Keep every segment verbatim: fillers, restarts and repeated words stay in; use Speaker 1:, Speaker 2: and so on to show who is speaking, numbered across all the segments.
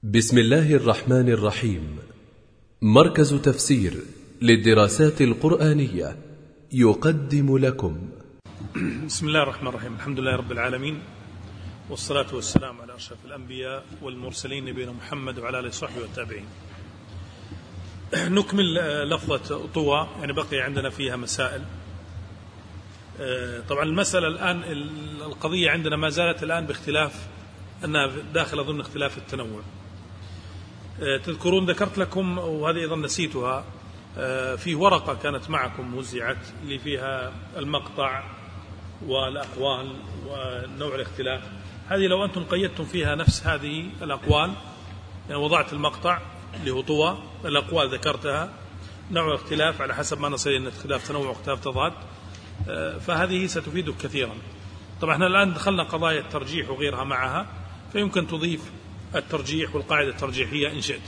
Speaker 1: بسم الله الرحمن الرحيم. مركز تفسير للدراسات القرآنية يقدم لكم.
Speaker 2: بسم الله الرحمن الرحيم. الحمد لله رب العالمين، والصلاة والسلام على أشرف الأنبياء والمرسلين نبينا محمد وعلى آله وصحبه والتابعين. نكمل لفظة طوى، يعني بقي عندنا فيها مسائل. طبعا المسألة الآن القضية عندنا ما زالت الآن باختلاف، أنها داخل ضمن اختلاف التنوع. تذكرون ذكرت لكم، وهذه أيضا نسيتها، في ورقة كانت معكم وزعت اللي فيها المقطع والأقوال ونوع الاختلاف. هذه لو أنتم قيدتم فيها نفس هذه الأقوال، يعني وضعت المقطع اللي هو طوى، الأقوال ذكرتها، نوع الاختلاف على حسب ما نصل إن اختلاف تنوع واختلاف تضاد، فهذه ستفيدك كثيرا. طبعا احنا الآن دخلنا قضايا الترجيح وغيرها معها، فيمكن تضيف الترجيح والقاعدة الترجيحية إن شئت.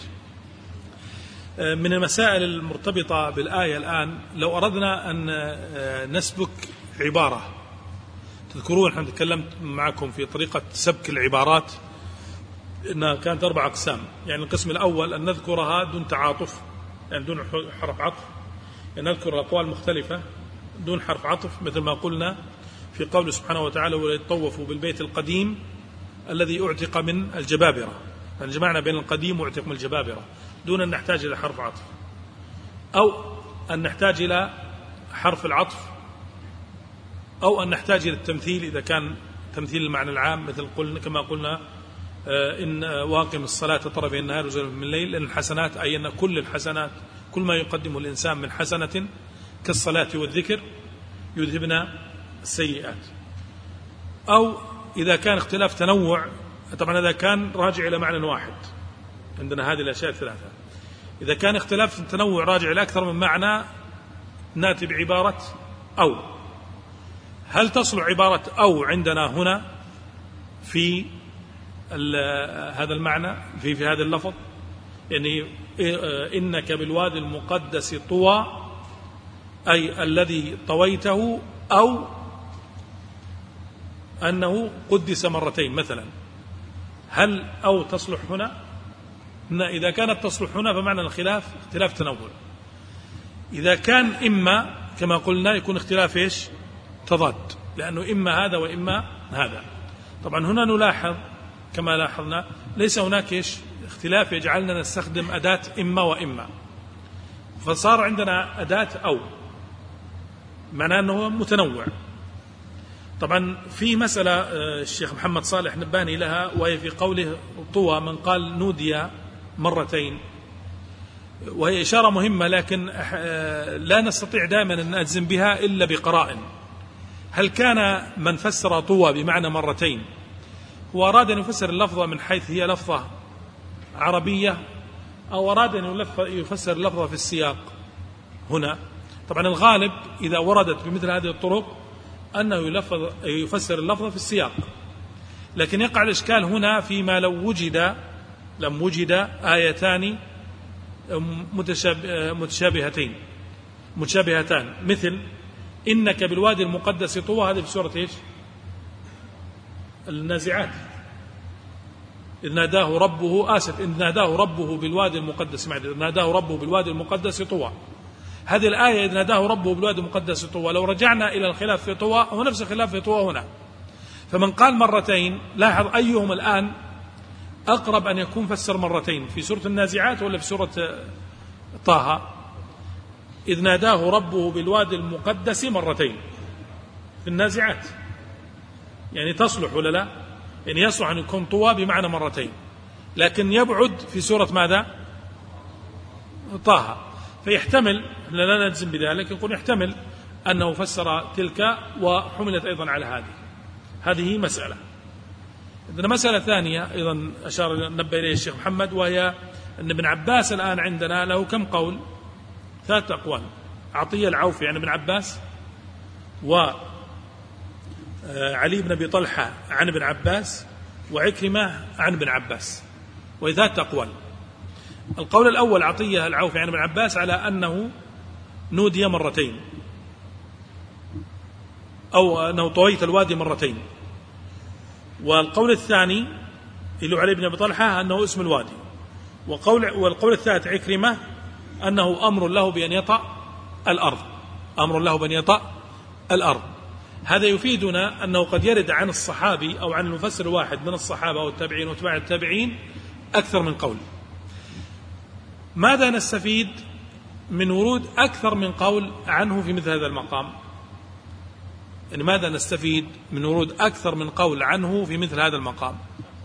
Speaker 2: من المسائل المرتبطة بالآية الآن، لو أردنا أن نسبك عبارة، تذكرون احنا تكلمت معكم في طريقة سبك العبارات إنها كانت أربع أقسام. يعني القسم الأول أن نذكرها دون تعاطف، يعني دون حرف عطف، يعني نذكر أقوال مختلفة دون حرف عطف، مثل ما قلنا في قوله سبحانه وتعالى: ويطوفوا بالبيت القديم الذي أعتق من الجبابرة، يعني جمعنا بين القديم واعتق من الجبابرة دون أن نحتاج إلى حرف عطف، أو أن نحتاج إلى حرف العطف، أو أن نحتاج إلى التمثيل إذا كان تمثيل المعنى العام، مثل قلنا كما قلنا إن واقم الصلاة طرفي النهار وزلفا من الليل، لأن الحسنات أي أن كل الحسنات، كل ما يقدمه الإنسان من حسنة كالصلاة والذكر يذهبنا السيئات. أو إذا كان اختلاف تنوع، طبعا هذا كان راجع إلى معنى واحد، عندنا هذه الأشياء الثلاثة. إذا كان اختلاف التنوع راجع إلى أكثر من معنى، نأتي بعبارة أو. هل تصلح عبارة أو عندنا هنا في هذا المعنى، في, في هذا اللفظ؟ يعني إنك بالوادي المقدس طوى، أي الذي طويته، أو أنه قدس مرتين مثلا. هل أو تصلح هنا؟ إذا كانت تصلح هنا فمعنى الخلاف اختلاف تنوع. إذا كان إما كما قلنا يكون اختلاف إيش؟ تضاد، لأنه إما هذا وإما هذا. طبعا هنا نلاحظ كما لاحظنا ليس هناك إيش؟ اختلاف يجعلنا نستخدم أداة إما وإما، فصار عندنا أداة أو، معناه أنه متنوع. طبعا في مسألة الشيخ محمد صالح نباني لها، وهي في قوله طوى، من قال نودي مرتين، وهي إشارة مهمة، لكن لا نستطيع دائما أن نجزم بها إلا بقرائن. هل كان من فسر طوى بمعنى مرتين هو أراد أن يفسر اللفظة من حيث هي لفظة عربية، أو أراد أن يفسر اللفظة في السياق هنا؟ طبعا الغالب إذا وردت بمثل هذه الطرق أنه يلفظ يفسر اللفظ في السياق، لكن يقع الإشكال هنا فيما لو وجد لم وجد آيتان متشابهتين متشابهتان، مثل إنك بالوادي المقدس طوى، هذه في سورة إيش؟ النازعات، إذ ناداه ربه آسف إذ ناداه ربه بالوادي المقدس معد إذ ناداه ربه بالوادي المقدس طوى. هذه الآية إذ ناداه ربه بالوادي المقدس طوى، لو رجعنا إلى الخلاف في طوى هو نفس الخلاف في طوى هنا. فمن قال مرتين، لاحظ أيهم الآن أقرب أن يكون فسر مرتين، في سورة النازعات ولا في سورة طه؟ إذ ناداه ربه بالوادي المقدس مرتين في النازعات، يعني تصلح ولا لا؟ يعني يصلح أن يكون طوى بمعنى مرتين، لكن يبعد في سورة ماذا؟ طه. فيحتمل، لا نجزم بذلك، يكون يحتمل أنه فسر تلك وحملت أيضا على هذه. هذه مسألة. عندنا مسألة ثانية أيضا أشار نبه إليه الشيخ محمد، وهي أن ابن عباس الآن عندنا له كم قول؟ ثلاث أقوال. عطية العوفي عن ابن عباس، وعلي بن أبي طلحة عن ابن عباس، وعكرمة عن ابن عباس، وثلاث أقوال. القول الأول عطية العوفي عن ابن عباس على أنه نودي مرتين، أو أنه طويت الوادي مرتين. والقول الثاني اللي علي بن أبي طلحة أنه اسم الوادي، وقول والقول الثالث عكرمة أنه أمر له بأن يطأ الأرض، أمر له بأن يطأ الأرض. هذا يفيدنا أنه قد يرد عن الصحابي أو عن المفسر الواحد من الصحابة والتابعين وتبع التابعين أكثر من قول. ماذا نستفيد من ورود أكثر من قول عنه في مثل هذا المقام؟ يعني ماذا نستفيد من ورود أكثر من قول عنه في مثل هذا المقام؟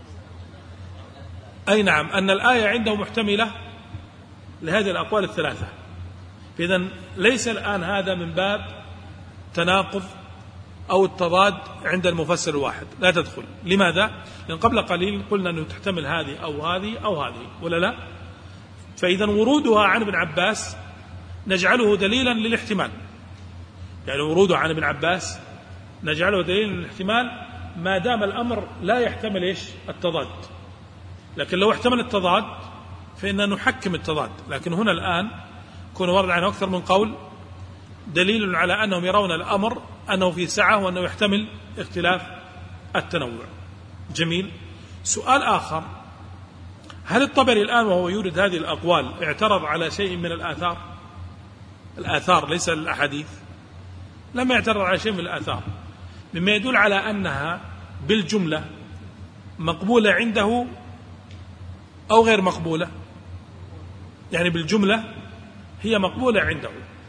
Speaker 2: أي نعم، أن الآية عنده محتملة لهذه الأقوال الثلاثة. إذن ليس الآن هذا من باب تناقض أو التضاد عند المفسر الواحد، لا تدخل. لماذا؟ لأن قبل قليل قلنا أنه تحتمل هذه أو هذه أو هذه، ولا لا؟ فإذا ورودها عن ابن عباس نجعله دليلا للاحتمال، يعني ورودها عن ابن عباس نجعله دليلا للاحتمال ما دام الأمر لا يحتمل إيش؟ التضاد. لكن لو احتمل التضاد فإننا نحكم التضاد. لكن هنا الآن كون ورد عنه أكثر من قول دليل على أنهم يرون الأمر أنه في سعة وأنه يحتمل اختلاف التنوع. جميل. سؤال آخر، هل الطبري الآن وهو يورد هذه الأقوال اعترض على شيء من الآثار؟ الآثار ليس الأحاديث، لم يعترض على شيء من الآثار، مما يدل على أنها بالجملة مقبولة عنده أو غير مقبولة. يعني بالجملة هي مقبولة عنده.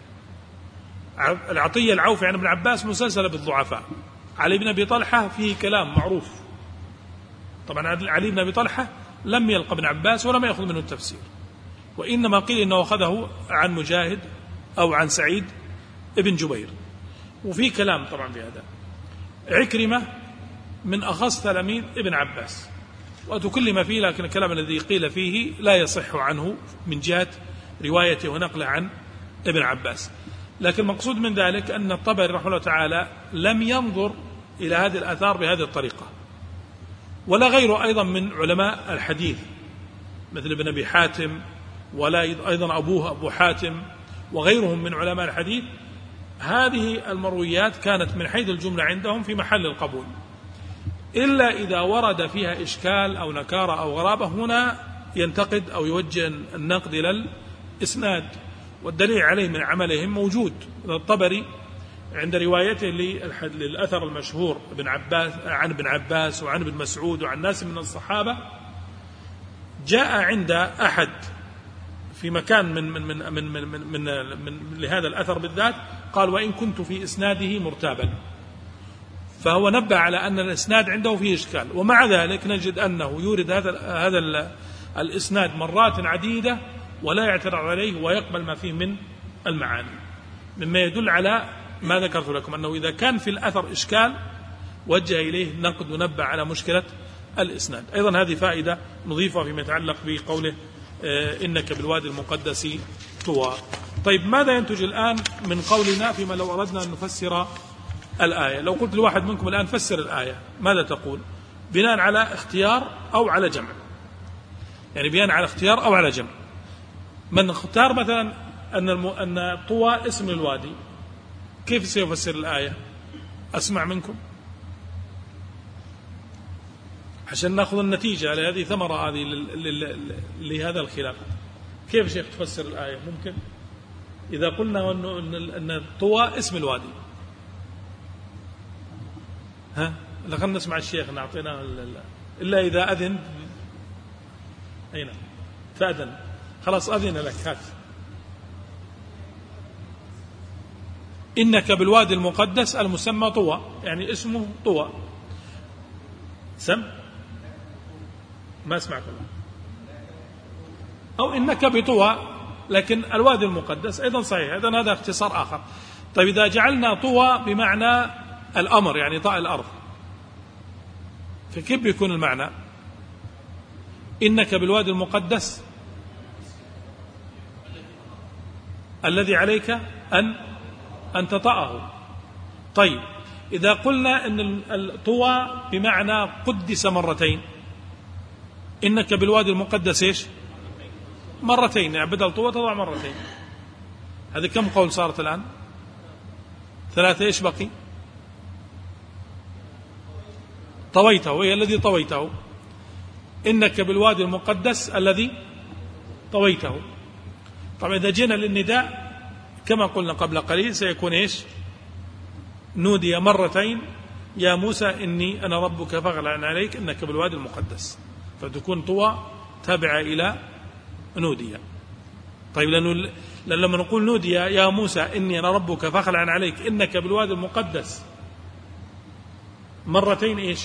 Speaker 2: العطية العوفي عن ابن عباس مسلسلة بالضعفاء. علي بن أبي طلحة فيه كلام معروف. طبعا علي بن أبي طلحة لم يلقى ابن عباس ولم يأخذ منه التفسير، وإنما قيل إنه أخذه عن مجاهد أو عن سعيد ابن جبير، وفي كلام طبعا بهذا. عكرمة من أخص تلاميذ ابن عباس وتكلم فيه، لكن الكلام الذي قيل فيه لا يصح عنه من جهة روايته ونقله عن ابن عباس. لكن المقصود من ذلك أن الطبري رحمه الله تعالى لم ينظر إلى هذه الآثار بهذه الطريقة، ولا غيره أيضا من علماء الحديث مثل ابن أبي حاتم، ولا أيضا أبوه أبو حاتم وغيرهم من علماء الحديث. هذه المرويات كانت من حيث الجملة عندهم في محل القبول، إلا إذا ورد فيها إشكال أو نكارة أو غرابة، هنا ينتقد أو يوجه النقد إلى الإسناد، والدليل عليه من عملهم موجود. الطبري عند روايته للأثر المشهور ابن عباس عن ابن عباس وعن ابن مسعود وعن ناس من الصحابة، جاء عند أحد في مكان من من من من من, من, من, من لهذا الأثر بالذات قال: وإن كنت في إسناده مرتابا. فهو نبه على أن الإسناد عنده فيه إشكال، ومع ذلك نجد أنه يورد هذا هذا الإسناد مرات عديدة ولا يعترض عليه ويقبل ما فيه من المعاني، مما يدل على ما ذكرت لكم، أنه إذا كان في الأثر إشكال وجه إليه نقد ونبه على مشكلة الإسناد. أيضا هذه فائدة نضيفها فيما يتعلق بقوله إنك بالوادي المقدس طوى. طيب، ماذا ينتج الآن من قولنا فيما لو أردنا أن نفسر الآية؟ لو قلت لواحد منكم الآن فسر الآية، ماذا تقول؟ بناء على اختيار أو على جمع؟ يعني بناء على اختيار أو على جمع. من اختار مثلا أن الم... أن طوى اسم الوادي، كيف سيفسر الآية؟ أسمع منكم عشان نأخذ النتيجة لهذه ثمرة هذه لهذا الخلاف. كيف شيخ تفسر الآية؟ ممكن إذا قلنا أن طوى اسم الوادي، ها لقد نسمع الشيخ نعطينا إلا إذا أذن. أين فأذن؟ خلاص أذن لك. هات. إنك بالوادي المقدس المسمى طوى، يعني اسمه طوى. سم ما أسمعك الله. أو إنك بطوى، لكن الوادي المقدس أيضا صحيح، إذن هذا اختصار آخر. طيب، إذا جعلنا طوى بمعنى الأمر، يعني طاء الأرض، فكيف بيكون المعنى؟ إنك بالوادي المقدس الذي عليك أن أن تطأه. طيب، إذا قلنا أن الطوى بمعنى قدس مرتين، إنك بالوادي المقدس إيش؟ مرتين، يعني بدل طوى تضع مرتين. هذه كم قول صارت الآن؟ ثلاثة. إيش بقي؟ طويته، وهي الذي طويته. إنك بالوادي المقدس الذي طويته. طبعا إذا جينا للنداء كما قلنا قبل قليل سيكون إيش؟ نودي مرتين يا موسى إني أنا ربك فاخلع عليك إنك بالوادي المقدس، فتكون طوى تابعة إلى نودي. طيب لأنه لما نقول نودي يا موسى إني أنا ربك فاخلع عليك إنك بالوادي المقدس مرتين إيش؟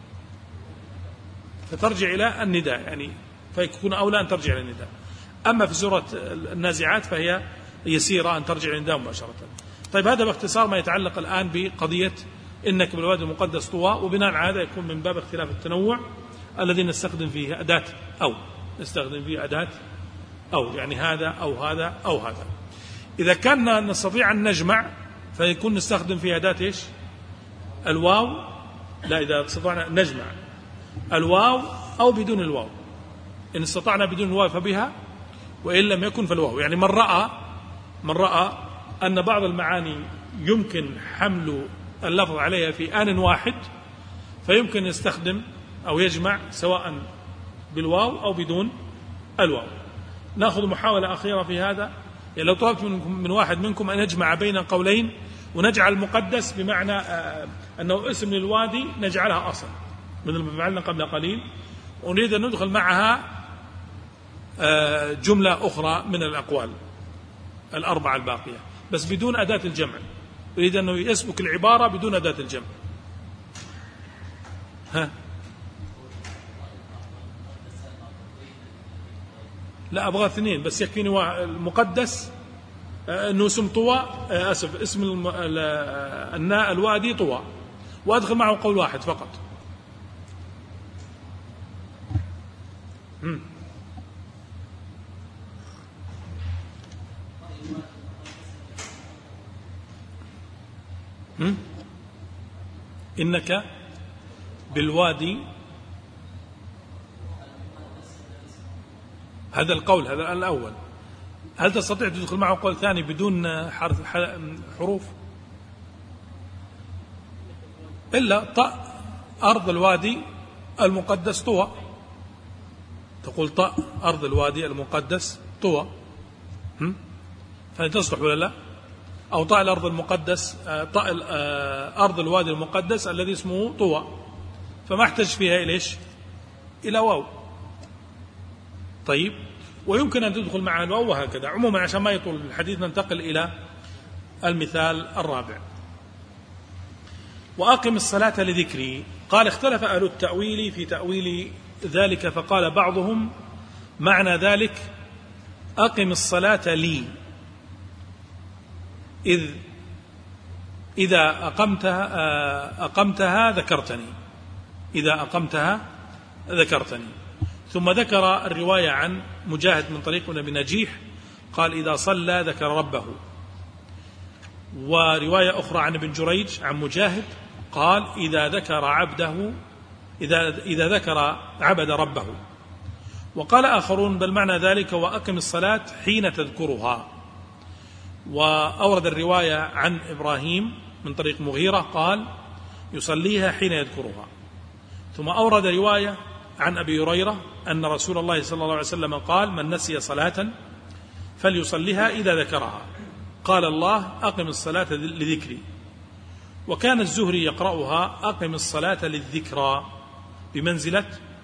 Speaker 2: فترجع إلى النداء، يعني فيكون أولى أن ترجع إلى النداء. أما في سورة النازعات فهي يسيرة أن ترجع إلى النداء مباشرة. طيب هذا باختصار ما يتعلق الآن بقضية إنك بالوادي المقدس طوى، وبناء على هذا يكون من باب اختلاف التنوع الذي نستخدم فيه أداة أو نستخدم فيه أداة أو، يعني هذا أو هذا أو هذا. إذا كان نستطيع أن نجمع فيكون نستخدم فيه أداة إيش؟ الواو. لا، إذا استطعنا نجمع الواو أو بدون الواو، إن استطعنا بدون الواو فبها، وإن لم يكن فالواو. يعني من رأى من رأى أن بعض المعاني يمكن حمل اللفظ عليها في آن واحد فيمكن يستخدم أو يجمع سواء بالواو أو بدون الواو. نأخذ محاولة أخيرة في هذا. يعني لو طلبت من واحد منكم أن يجمع بين قولين ونجعل المقدس بمعنى أنه اسم للوادي نجعلها أصل مثل ما فعلنا قبل قليل، ونريد أن ندخل معها جملة أخرى من الأقوال الأربعة الباقية بس بدون أداة الجمع. يريد أنه يسبك العبارة بدون أداة الجمع. ها لا، أبغى اثنين بس يكفيني المقدس أنه اسم طوى، أسف اسم الناء الوادي طوى، وأدخل معه قول واحد فقط. هم. هم؟ إنك بالوادي، هذا القول هذا الأول. هل تستطيع تدخل معه قول ثاني بدون حرف حروف؟ إلا طأ أرض الوادي المقدس طوى، تقول طأ أرض الوادي المقدس طوى، فهل تصلح ولا لا؟ أو طأ الأرض المقدس، طأ أرض الوادي المقدس الذي اسمه طوى، فما احتج فيها إليش؟ إلى واو. طيب، ويمكن أن تدخل معها الواو وهكذا. عموما عشان ما يطول الحديث ننتقل إلى المثال الرابع. وأقم الصلاة لذكري. قال اختلف أهل التأويل في تأويل ذلك، فقال بعضهم معنى ذلك أقم الصلاة لي، إذ إذا أقمتها, أقمتها ذكرتني إذا أقمتها ذكرتني. ثم ذكر الرواية عن مجاهد من طريق ابن نجيح قال إذا صلى ذكر ربه. ورواية أخرى عن ابن جريج عن مجاهد قال إذا ذكر عبده إذا, إذا ذكر عبد ربه. وقال آخرون بل معنى ذلك وأقم الصلاة حين تذكرها. وأورد الرواية عن إبراهيم من طريق مغيرة قال يصليها حين يذكرها. ثم أورد رواية عن أبي هريرة أن رسول الله صلى الله عليه وسلم قال من نسي صلاة فليصليها إذا ذكرها. قال الله أقم الصلاة لذكري. وكان الزهري يقرأها أقم الصلاة للذكرى بمنزلة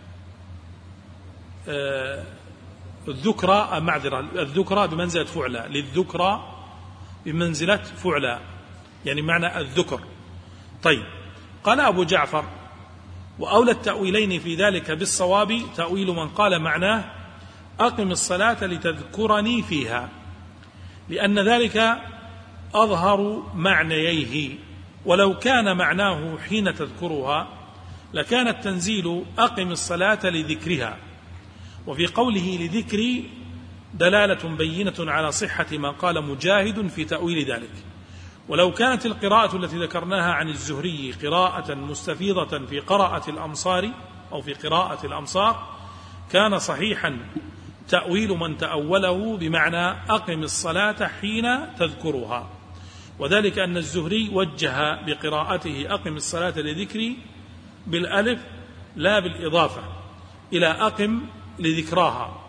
Speaker 2: الذكرى، معذرة الذكرى بمنزلة فعلى، للذكرى بمنزلة فعلى، يعني معنى الذكر. طيب، قال أبو جعفر وأولى التأويلين في ذلك بالصواب تأويل من قال معناه أقم الصلاة لتذكرني فيها، لأن ذلك أظهر معنييه. ولو كان معناه حين تذكرها لكان التنزيل أقم الصلاة لذكرها. وفي قوله لذكري دلالة بينة على صحة ما قال مجاهد في تأويل ذلك. ولو كانت القراءة التي ذكرناها عن الزهري قراءة مستفيضة في قراءة الأمصار أو في قراءة الأمصار كان صحيحا تأويل من تأوله بمعنى أقم الصلاة حين تذكرها، وذلك أن الزهري وجه بقراءته أقم الصلاة لذكري بالألف لا بالإضافة إلى أقم لذكراها،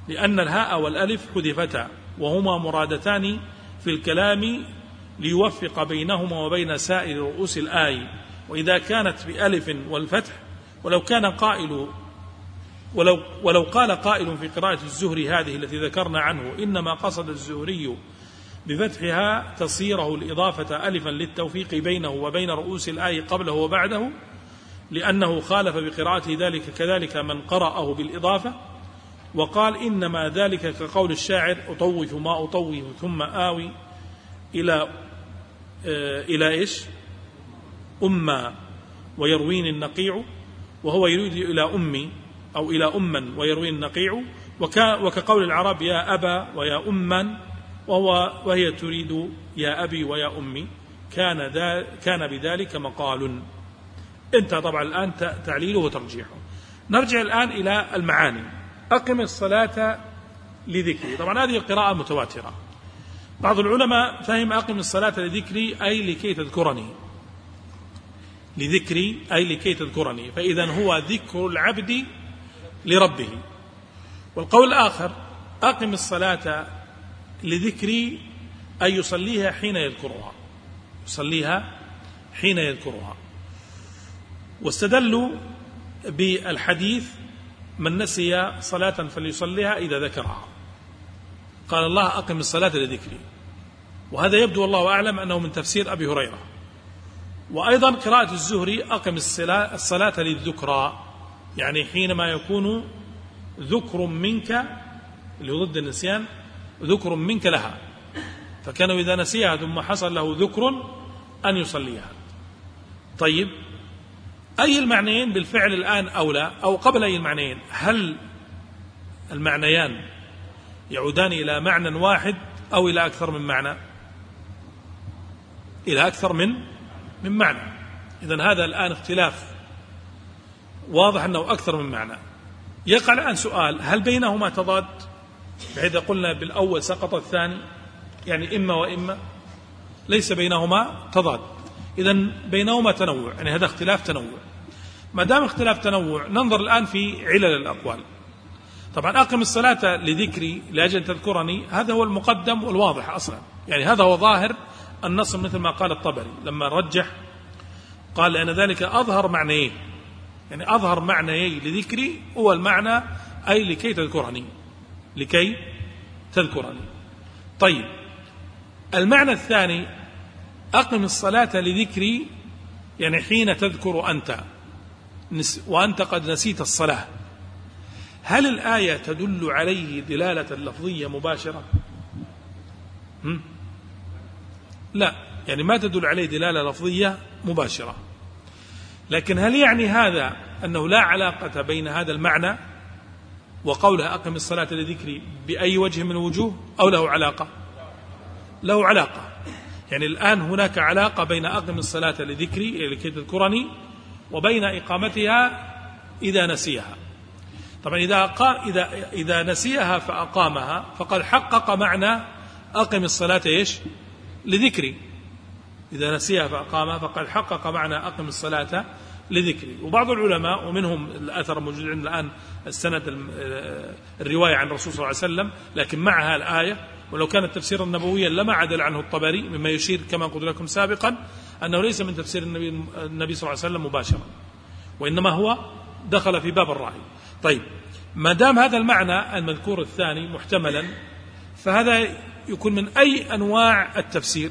Speaker 2: لأن الهاء والألف حذفتا وهما مرادتان في الكلام ليوفق بينهما وبين سائر رؤوس الآية. وإذا كانت بألف والفتح ولو كان قائل ولو, ولو قال قائل في قراءة الزهري هذه التي ذكرنا عنه إنما قصد الزهري بفتحها تصيره الإضافة ألفا للتوفيق بينه وبين رؤوس الآية قبله وبعده، لأنه خالف بقراءته ذلك كذلك من قرأه بالإضافة، وقال إنما ذلك كقول الشاعر أطوف ما أطوف ثم آوي إلى آه إلى إيش أما ويروين النقيع، وهو يريد إلى أمي أو إلى أما ويروين النقيع، وكقول العرب يا أبا ويا أما، وهو وهي تريد يا أبي ويا أمي، كان, ذا كان بذلك مقال. انتهى طبعا الآن تعليله وترجيحه. نرجع الآن إلى المعاني. أقم الصلاة لذكري، طبعا هذه القراءة متواترة. بعض العلماء فهم أقم الصلاة لذكري أي لكي تذكرني، لذكري أي لكي تذكرني، فإذا هو ذكر العبد لربه. والقول الآخر أقم الصلاة لذكري أي يصليها حين يذكرها، يصليها حين يذكرها. واستدلوا بالحديث من نسي صلاة فليصليها إذا ذكرها، قال الله أقم الصلاة لذكري، وهذا يبدو والله أعلم أنه من تفسير أبي هريرة. وأيضا قراءة الزهري أقم الصلاة للذكرى، يعني حينما يكون ذكر منك اللي ضد النسيان ذكر منك لها، فكانوا إذا نسيها ثم حصل له ذكر أن يصليها. طيب أي المعنيين بالفعل الآن أولى، أو قبل أي المعنيين؟ هل المعنيان يعودان إلى معنى واحد أو إلى أكثر من معنى؟ إلى أكثر من من معنى. إذن هذا الآن اختلاف واضح أنه أكثر من معنى. يقع الآن سؤال، هل بينهما تضاد بحيث قلنا بالأول سقط الثاني، يعني إما وإما؟ ليس بينهما تضاد، إذن بينهما تنوع، يعني هذا اختلاف تنوع. ما دام اختلاف تنوع ننظر الآن في علل الأقوال. طبعا أقم الصلاة لذكري لأجل تذكرني، هذا هو المقدم والواضح أصلا، يعني هذا هو ظاهر النص مثل ما قال الطبري لما رجح، قال لأن ذلك أظهر معنيه، يعني أظهر معنيه لذكري هو المعنى أي لكي تذكرني، لكي تذكرني. طيب المعنى الثاني أقم الصلاة لذكري، يعني حين تذكر أنت وأنت قد نسيت الصلاة، هل الآية تدل عليه دلالة لفظية مباشرة؟ هم؟ لا، يعني ما تدل عليه دلالة لفظية مباشرة. لكن هل يعني هذا أنه لا علاقة بين هذا المعنى وقولها أقم الصلاة لذكري بأي وجه من الوجوه، أو له علاقة؟ له علاقة، يعني الآن هناك علاقة بين أقم الصلاة لذكري لكي تذكرني وبين إقامتها إذا نسيها. طبعا إذا, إذا, إذا نسيها فأقامها فقد حقق معنى أقم الصلاة إيش؟ لذكري. إذا نسيها فأقامها فقد حقق معنى أقم الصلاة لذكري. وبعض العلماء ومنهم الأثر موجود عندنا الآن السند الرواية عن الرسول صلى الله عليه وسلم، لكن معها الآية، ولو كان التفسير النبوي لما عدل عنه الطبري، مما يشير كما قلت لكم سابقا أنه ليس من تفسير النبي, النبي صلى الله عليه وسلم مباشرة، وإنما هو دخل في باب الرأي. طيب ما دام هذا المعنى المذكور الثاني محتملا، فهذا يكون من أي أنواع التفسير؟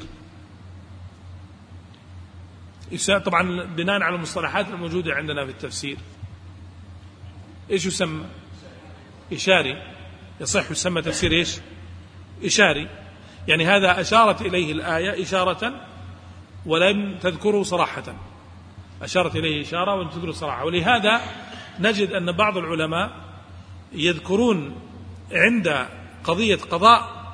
Speaker 2: طبعا بناء على المصطلحات الموجودة عندنا في التفسير إيش يسمى؟ إشاري. يصح يسمى تفسير إيش؟ إشاري، يعني هذا أشارت إليه الآية إشارة ولم تذكره صراحة، أشارت إليه إشارة ولم تذكره صراحة. ولهذا نجد أن بعض العلماء يذكرون عند قضية قضاء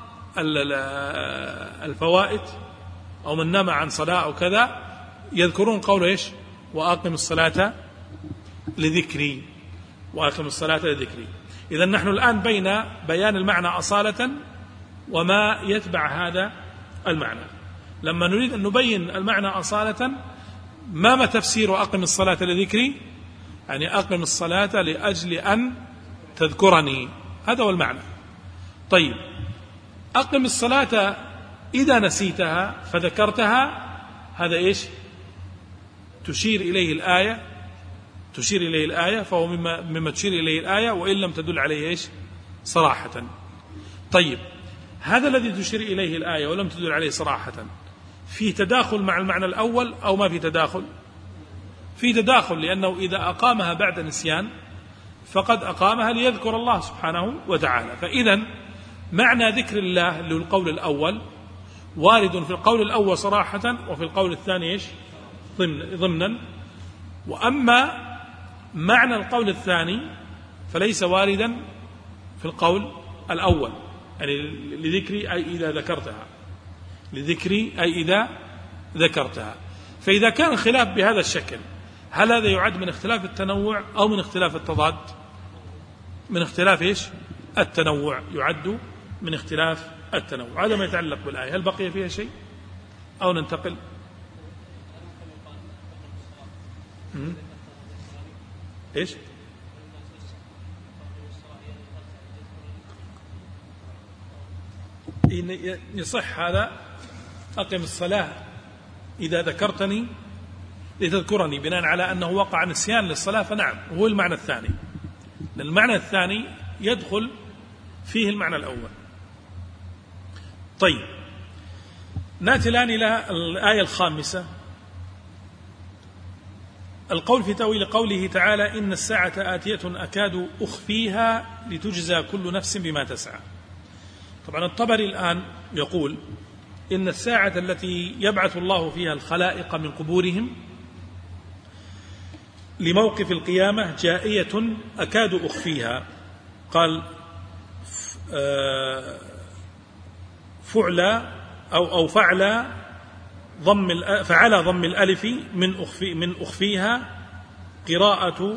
Speaker 2: الفوائد أو من نام عن صلاة أو كذا يذكرون قوله إيش؟ وأقم الصلاة لذكري، وأقم الصلاة لذكري. إذن نحن الآن بين بيان المعنى أصالة وما يتبع هذا المعنى. لما نريد أن نبين المعنى أصالة، ما تفسير أقم الصلاة لذكري؟ يعني أقم الصلاة لأجل أن تذكرني، هذا هو المعنى. طيب، أقم الصلاة إذا نسيتها فذكرتها، هذا إيش؟ تشير إليه الآية، تشير إليه الآية، فهو مما, مما تشير إليه الآية وإن لم تدل عليه إيش؟ صراحة. طيب، هذا الذي تشير إليه الآية ولم تدل عليه صراحة في تداخل مع المعنى الأول أو ما في تداخل؟ في تداخل، لأنه إذا أقامها بعد نسيان فقد أقامها ليذكر الله سبحانه وتعالى. فإذا معنى ذكر الله للقول الأول وارد في القول الأول صراحة وفي القول الثاني إيش؟ ضمنا. وأما معنى القول الثاني فليس واردا في القول الأول، يعني لذكري أي إذا ذكرتها، لذكري أي إذا ذكرتها. فإذا كان الخلاف بهذا الشكل، هل هذا يعد من اختلاف التنوع أو من اختلاف التضاد؟ من اختلاف إيش؟ التنوع، يعد من اختلاف التنوع. هذا ما يتعلق بالآية. هل بقي فيها شيء أو ننتقل؟ م? إيش؟ يصح هذا، أقم الصلاة إذا ذكرتني لتذكرني، بناء على أنه وقع نسيان للصلاة، فنعم هو المعنى الثاني، لأن المعنى الثاني يدخل فيه المعنى الأول. طيب، نأتي الآن إلى الآية الخامسة، القول في تأويل قوله تعالى إن الساعة آتية أكاد أخفيها لتجزى كل نفس بما تسعى. طبعا الطبري الآن يقول إن الساعة التي يبعث الله فيها الخلائق من قبورهم لموقف القيامة جائية أكاد أخفيها. قال فعلى أو أو فعلى ضم فعلى ضم الألف من أخفي من أخفيها قراءة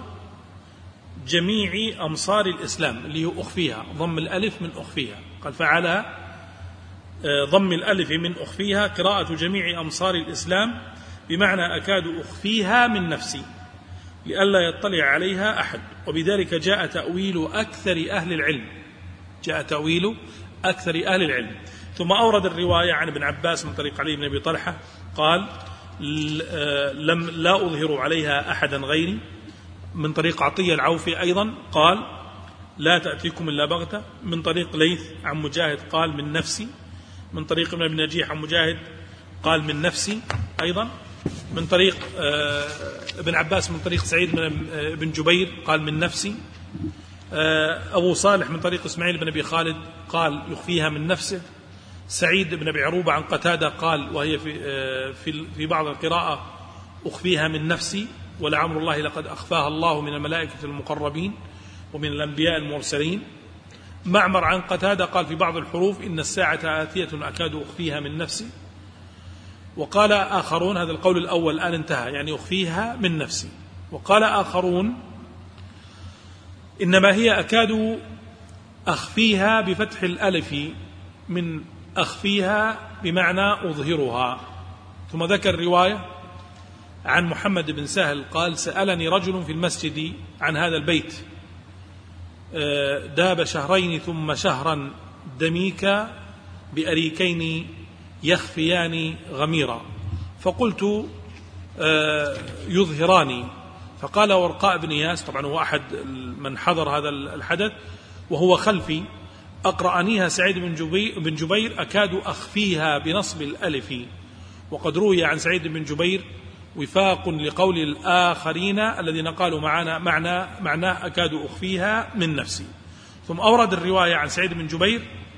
Speaker 2: جميع أمصار الإسلام، اللي هو أخفيها ضم الألف من أخفيها. قال فعلى ضم الألف من أخفيها قراءة جميع أمصار الإسلام، بمعنى أكاد أخفيها من نفسي لئلا يطلع عليها أحد. وبذلك جاء تأويل أكثر أهل العلم، جاء تأويل أكثر أهل العلم. ثم أورد الرواية عن ابن عباس من طريق علي بن أبي طلحة قال لم لا أظهر عليها أحدا غيري. من طريق عطية العوفي أيضا قال لا تأتيكم إلا بغتة. من طريق ليث عن مجاهد قال من نفسي. من طريق ابن نجيح عن مجاهد قال من نفسي أيضا. من طريق ابن عباس من طريق سعيد بن جبير قال من نفسي. أبو صالح من طريق إسماعيل بن أبي خالد قال يخفيها من نفسه. سعيد بن أبي عروبة عن قتادة قال وهي في في في بعض القراءة أخفيها من نفسي ولعمر الله لقد أخفاها الله من الملائكة المقربين ومن الأنبياء المرسلين. معمر عن قتادة قال في بعض الحروف إن الساعة آتية أكاد أخفيها من نفسي. وقال آخرون، هذا القول الأول الآن انتهى، يعني أخفيها من نفسي. وقال آخرون إنما هي أكاد أخفيها بفتح الألف من أخفيها بمعنى أظهرها. ثم ذكر رواية عن محمد بن سهل قال سألني رجل في المسجد عن هذا البيت داب شهرين ثم شهرا دميك بأريكين يخفيان غميرا، فقلت يظهراني. فقال ورقاء بن إياس، طبعا هو أحد من حضر هذا الحدث وهو خلفي، أقرأنيها سعيد بن جبير, بن جبير أكاد أخفيها بنصب الألف. وقد روي عن سعيد بن جبير وفاق لقول الآخرين الذين قالوا معنا معنى معناه أكاد أخفيها من نفسي. ثم أورد الرواية عن سعيد بن جبير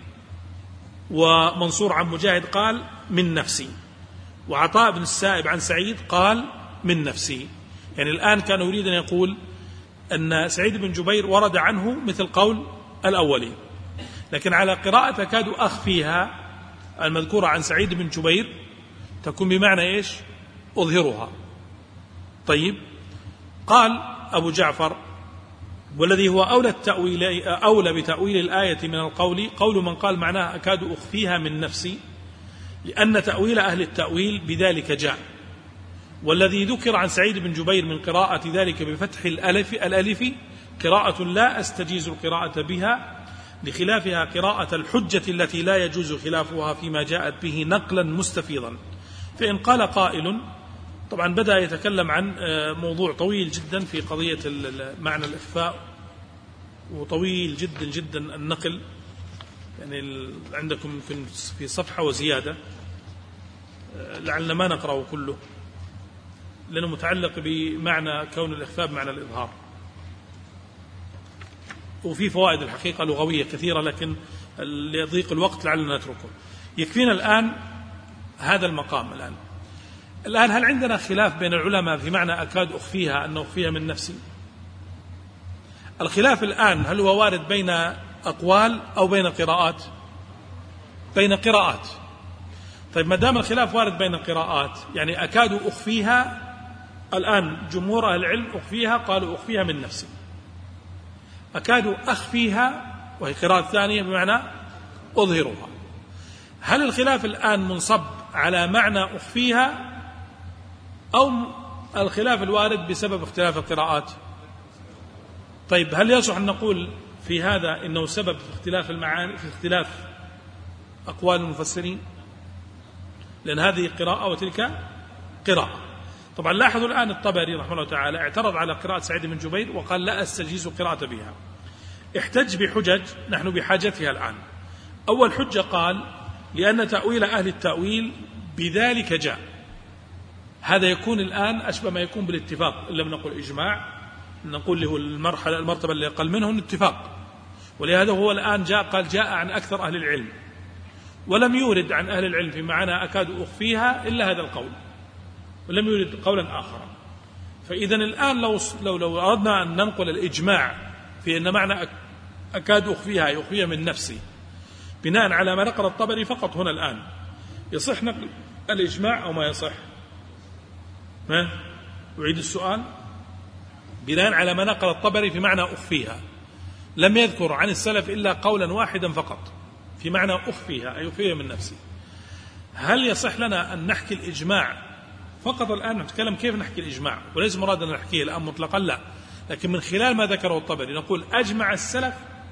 Speaker 2: ومنصور عن مجاهد قال من نفسي، وعطاء بن السائب عن سعيد قال من نفسي. يعني الآن كان يريد أن يقول أن سعيد بن جبير ورد عنه مثل قول الأولي، لكن على قراءة أكاد أخفيها المذكورة عن سعيد بن جبير تكون بمعنى إيش؟ أظهرها. طيب، قال أبو جعفر والذي هو أولى, التأويل أولى بتأويل الآية من القول قول من قال معناها أكاد أخفيها من نفسي، لأن تأويل أهل التأويل بذلك جاء. والذي ذكر عن سعيد بن جبير من قراءة ذلك بفتح الألف الألف قراءة لا أستجيز القراءة بها، لخلافها قراءة الحجة التي لا يجوز خلافها فيما جاءت به نقلا مستفيضا. فإن قال قائل، طبعا بدأ يتكلم عن موضوع طويل جدا في قضية معنى الإخفاء، وطويل جدا جدا النقل، يعني عندكم يمكن في صفحة وزيادة، لعلنا ما نقرأه كله لأنه متعلق بمعنى كون الإخفاء بمعنى الإظهار، وفي فوائد الحقيقة لغوية كثيرة، لكن ليضيق الوقت لعلنا نتركه. يكفينا الآن هذا المقام. الآن الآن هل عندنا خلاف بين العلماء في معنى أكاد أخفيها أن أخفيها من نفسي؟ الخلاف الآن هل هو وارد بين أقوال أو بين قراءات؟ بين قراءات. طيب ما دام الخلاف وارد بين قراءات، يعني أكاد أخفيها، الآن جمهور أهل العلم أخفيها قالوا أخفيها من نفسي. أكاد أخفيها وهي قراءة ثانية بمعنى أظهرها. هل الخلاف الآن منصب على معنى أخفيها أو الخلاف الوارد بسبب اختلاف القراءات؟ طيب هل يصح أن نقول في هذا إنه سبب في اختلاف المعاني، في اختلاف أقوال المفسرين، لأن هذه قراءة وتلك قراءة. طبعا لاحظوا الآن الطبري رحمه الله تعالى اعترض على قراءة سعيد بن جبير وقال لا أستجيز قراءة بها، احتج بحجج نحن بحاجتها الآن. أول حجة قال لأن تأويل أهل التأويل بذلك جاء، هذا يكون الآن أشبه ما يكون بالاتفاق، إن لم نقل إجماع نقول له المرحلة المرتبة اللي أقل منه الاتفاق، ولهذا هو الآن جاء قال جاء عن أكثر أهل العلم، ولم يورد عن أهل العلم في معنى أكاد أخفيها إلا هذا القول، ولم يورد قولا آخر. فإذا الآن لو لو لو أردنا أن ننقل الإجماع في أن معنى أكاد أخفيها يخفيها من نفسي بناء على ما نقل الطبري فقط هنا الآن، يصح نقل الإجماع أو ما يصح؟ ما أعيد السؤال. بناء على ما نقل الطبري في معنى أخفيها، لم يذكر عن السلف إلا قولا واحدا فقط في معنى أخفيها أي أخفيها من نفسي. هل يصح لنا أن نحكي الإجماع فقط الآن؟ نتكلم كيف نحكي الإجماع، وليس مراد أن نحكيه الآن مطلقا، لا، لكن من خلال ما ذكره الطبري نقول أجمع السلف،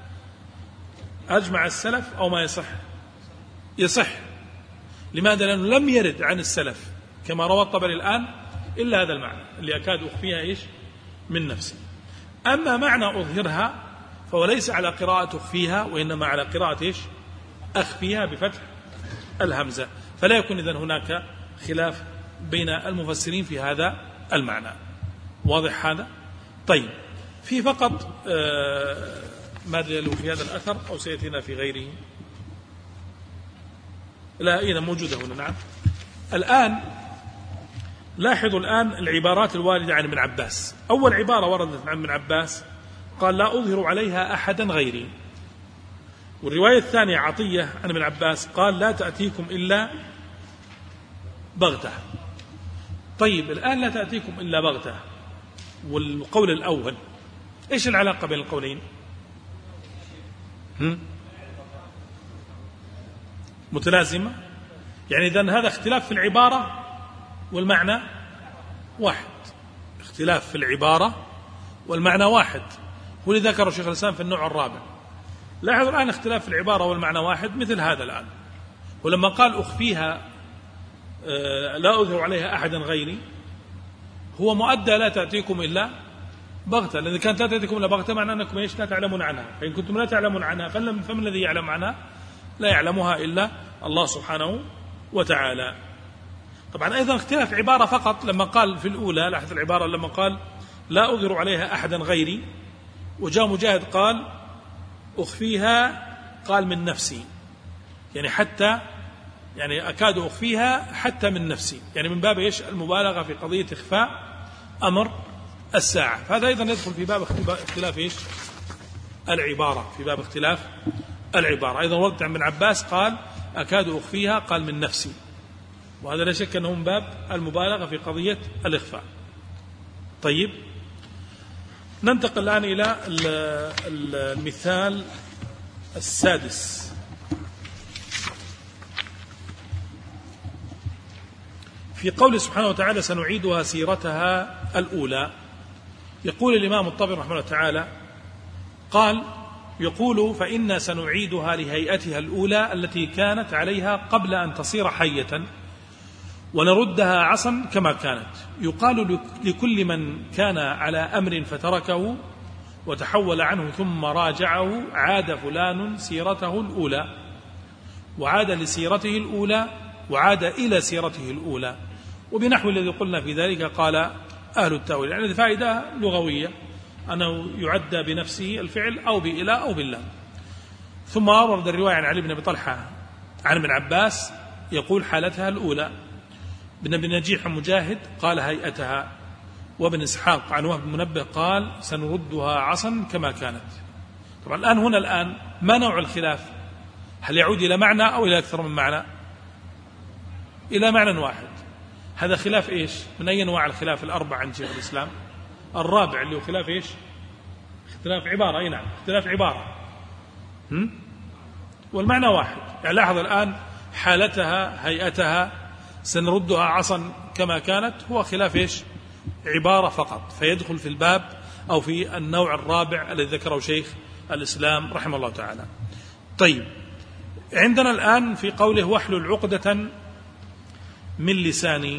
Speaker 2: أجمع السلف أو ما يصح؟ يصح. لماذا؟ لأنه لم يرد عن السلف كما روى الطبري الآن إلا هذا المعنى اللي أكاد أخفيها إيش من نفسي. أما معنى أظهرها فهو ليس على قراءة أخفيها، وإنما على قراءة إيش أخفيها بفتح الهمزة، فلا يكون إذن هناك خلاف بين المفسرين في هذا المعنى. واضح هذا؟ طيب في فقط آه ما دليل في هذا الأثر أو سيأتينا في غيره؟ لا إذا موجودة هنا. نعم. الآن لاحظوا الآن العبارات الواردة عن ابن عباس. أول عبارة وردت عن ابن عباس قال لا أظهر عليها أحدا غيري، والرواية الثانية عطية عن ابن عباس قال لا تأتيكم إلا بغتة. طيب الآن لا تأتيكم إلا بغتة والقول الأول إيش العلاقة بين القولين؟ هم؟ متلازمة، يعني إذن هذا اختلاف في العبارة والمعنى واحد، اختلاف في العبارة والمعنى واحد، ولذا ذكر شيخ الإسلام في النوع الرابع. لاحظوا الآن اختلاف في العبارة والمعنى واحد مثل هذا الآن، ولما قال أخفيها لا أظهر عليها أحدا غيري هو مؤدى لا تأتيكم إلا بغتة، لأن كانت لا تأتيكم إلا بغتة معنى أنكم إيش لا تعلمون عنها، فإن كنتم لا تعلمون عنها فمن الذي يعلم عنها؟ لا يعلمها إلا الله سبحانه وتعالى. طبعا أيضا اختلاف عبارة فقط لما قال في الأولى، لاحظ العبارة لما قال لا أظهر عليها أحدا غيري، وجاء مجاهد قال أخفيها قال من نفسي، يعني حتى يعني أكاد أخفيها حتى من نفسي، يعني من باب إيش المبالغة في قضية إخفاء أمر الساعة. فهذا أيضا يدخل في باب اختلاف إيش العبارة، في باب اختلاف العبارة. أيضا وردت عن ابن عباس قال أكاد أخفيها قال من نفسي، وهذا لا شك أنه من باب المبالغة في قضية الإخفاء. طيب ننتقل الآن إلى المثال السادس. في قول سبحانه وتعالى سنعيدها سيرتها الأولى، يقول الإمام الطبري رحمه الله تعالى قال يقول فإنا سنعيدها لهيئتها الأولى التي كانت عليها قبل أن تصير حية ونردها عصا كما كانت. يقال لكل من كان على أمر فتركه وتحول عنه ثم راجعه عاد فلان سيرته الأولى، وعاد لسيرته الأولى وعاد إلى سيرته الأولى، وبنحو الذي قلنا في ذلك قال أهل التأويل. يعني فائدة لغوية أنه يعدى بنفسه الفعل أو بإلى أو بالله. ثم أورد الرواية عن علي بن أبي طلحة عن ابن عباس يقول حالتها الأولى. بن أبي نجيح مجاهد قال هيئتها، وابن إسحاق عن وهب المنبه قال سنردها عصا كما كانت. طبعا الآن هنا الآن ما نوع الخلاف؟ هل يعود إلى معنى أو إلى أكثر من معنى؟ إلى معنى واحد. هذا خلاف إيش؟ من أي أنواع الخلاف الأربع عند شيخ الإسلام؟ الرابع اللي هو خلاف إيش؟ اختلاف عبارة. أي نعم، اختلاف عبارة. هم؟ والمعنى واحد. يعني لاحظ الآن حالتها هيئتها سنردها عصا كما كانت هو خلاف إيش؟ عبارة فقط، فيدخل في الباب أو في النوع الرابع الذي ذكره شيخ الإسلام رحمه الله تعالى. طيب، عندنا الآن في قوله واحلل عقدة من لساني،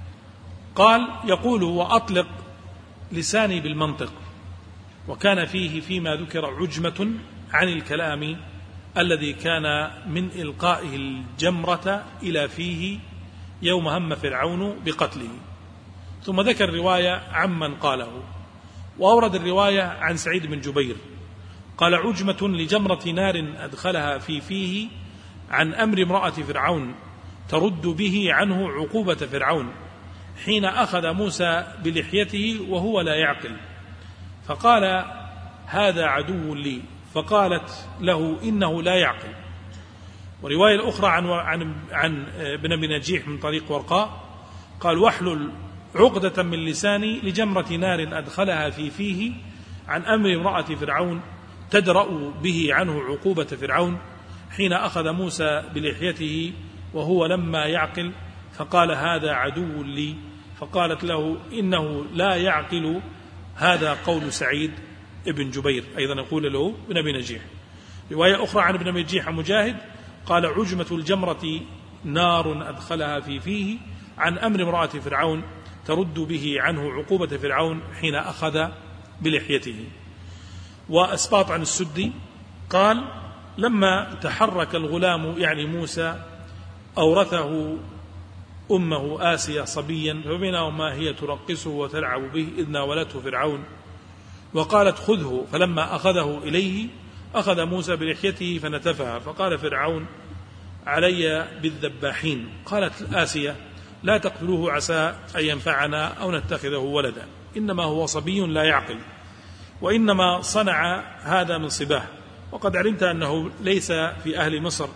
Speaker 2: قال يقول وأطلق لساني بالمنطق، وكان فيه فيما ذكر عجمة عن الكلام الذي كان من إلقائه الجمرة إلى فيه يوم هم فرعون بقتله. ثم ذكر رواية عمن قاله، وأورد الرواية عن سعيد بن جبير قال عجمة لجمرة نار أدخلها في فيه عن أمر امرأة فرعون ترد به عنه عقوبة فرعون حين أخذ موسى بلحيته وهو لا يعقل، فقال هذا عدو لي، فقالت له إنه لا يعقل. ورواية الأخرى عن, عن, عن ابن أبي نجيح من طريق ورقاء قال واحلل عقدة من لساني لجمرة نار أدخلها في فيه عن أمر امرأة فرعون تدرأ به عنه عقوبة فرعون حين أخذ موسى بلحيته وهو لما يعقل، فقال هذا عدو لي، فقالت له إنه لا يعقل. هذا قول سعيد ابن جبير، أيضا يقول له ابن أبي نجيح. رواية أخرى عن ابن أبي نجيح مجاهد قال عجمة الجمرة نار أدخلها في فيه عن أمر امرأة فرعون ترد به عنه عقوبة فرعون حين أخذ بلحيته. وأسباط عن السدي قال لما تحرك الغلام يعني موسى أورثه أمه آسيا صبيا، فبينهما هي ترقصه وتلعب به إذ ناولته فرعون وقالت خذه، فلما أخذه إليه أخذ موسى بلحيته فنتفها، فقال فرعون علي بالذباحين. قالت آسيا لا تقتلوه عسى أن ينفعنا أو نتخذه ولدا، إنما هو صبي لا يعقل، وإنما صنع هذا من صباه، وقد علمت أنه ليس في أهل مصر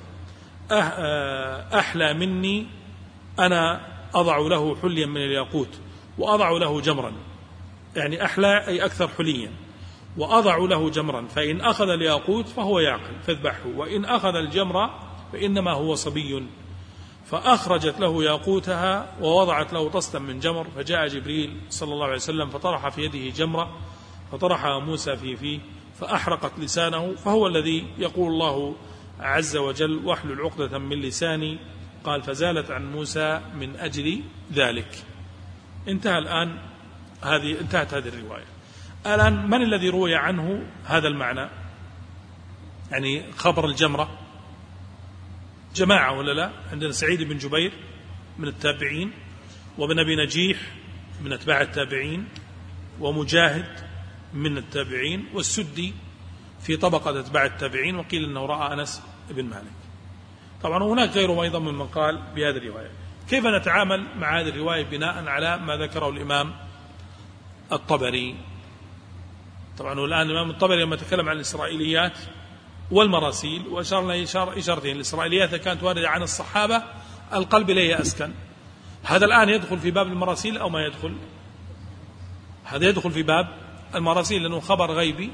Speaker 2: أحلى مني، أنا أضع له حليا من الياقوت وأضع له جمرا، يعني أحلى أي أكثر حليا، وأضع له جمرا، فإن أخذ الياقوت فهو يعقل فاذبحه، وإن أخذ الجمر فإنما هو صبي. فأخرجت له ياقوتها ووضعت له طستا من جمر، فجاء جبريل صلى الله عليه وسلم فطرح في يده جمرة فطرحها موسى في فيه فأحرقت لسانه، فهو الذي يقول الله عز وجل واحلل عقدة من لساني، قال فزالت عن موسى من أجل ذلك. انتهى الآن هذه انتهت هذه الرواية. الآن من الذي روي عنه هذا المعنى؟ يعني خبر الجمرة جماعة ولا لا؟ عندنا سعيد بن جبير من التابعين، وابن أبي نجيح من أتباع التابعين، ومجاهد من التابعين، والسدي في طبقة أتباع التابعين، وقيل أنه رأى أنس بن مالك. طبعا هناك غيره أيضا ممن قال بهذه الرواية. كيف نتعامل مع هذه الرواية بناء على ما ذكره الإمام الطبري؟ طبعا الآن الإمام الطبري لما تكلم عن الإسرائيليات والمراسيل، وأشارنا إشارتين، الإسرائيليات كانت واردة عن الصحابة القلب إليه أسكن، هذا الآن يدخل في باب المراسيل أو ما يدخل؟ هذا يدخل في باب المراسيل لأنه خبر غيبي،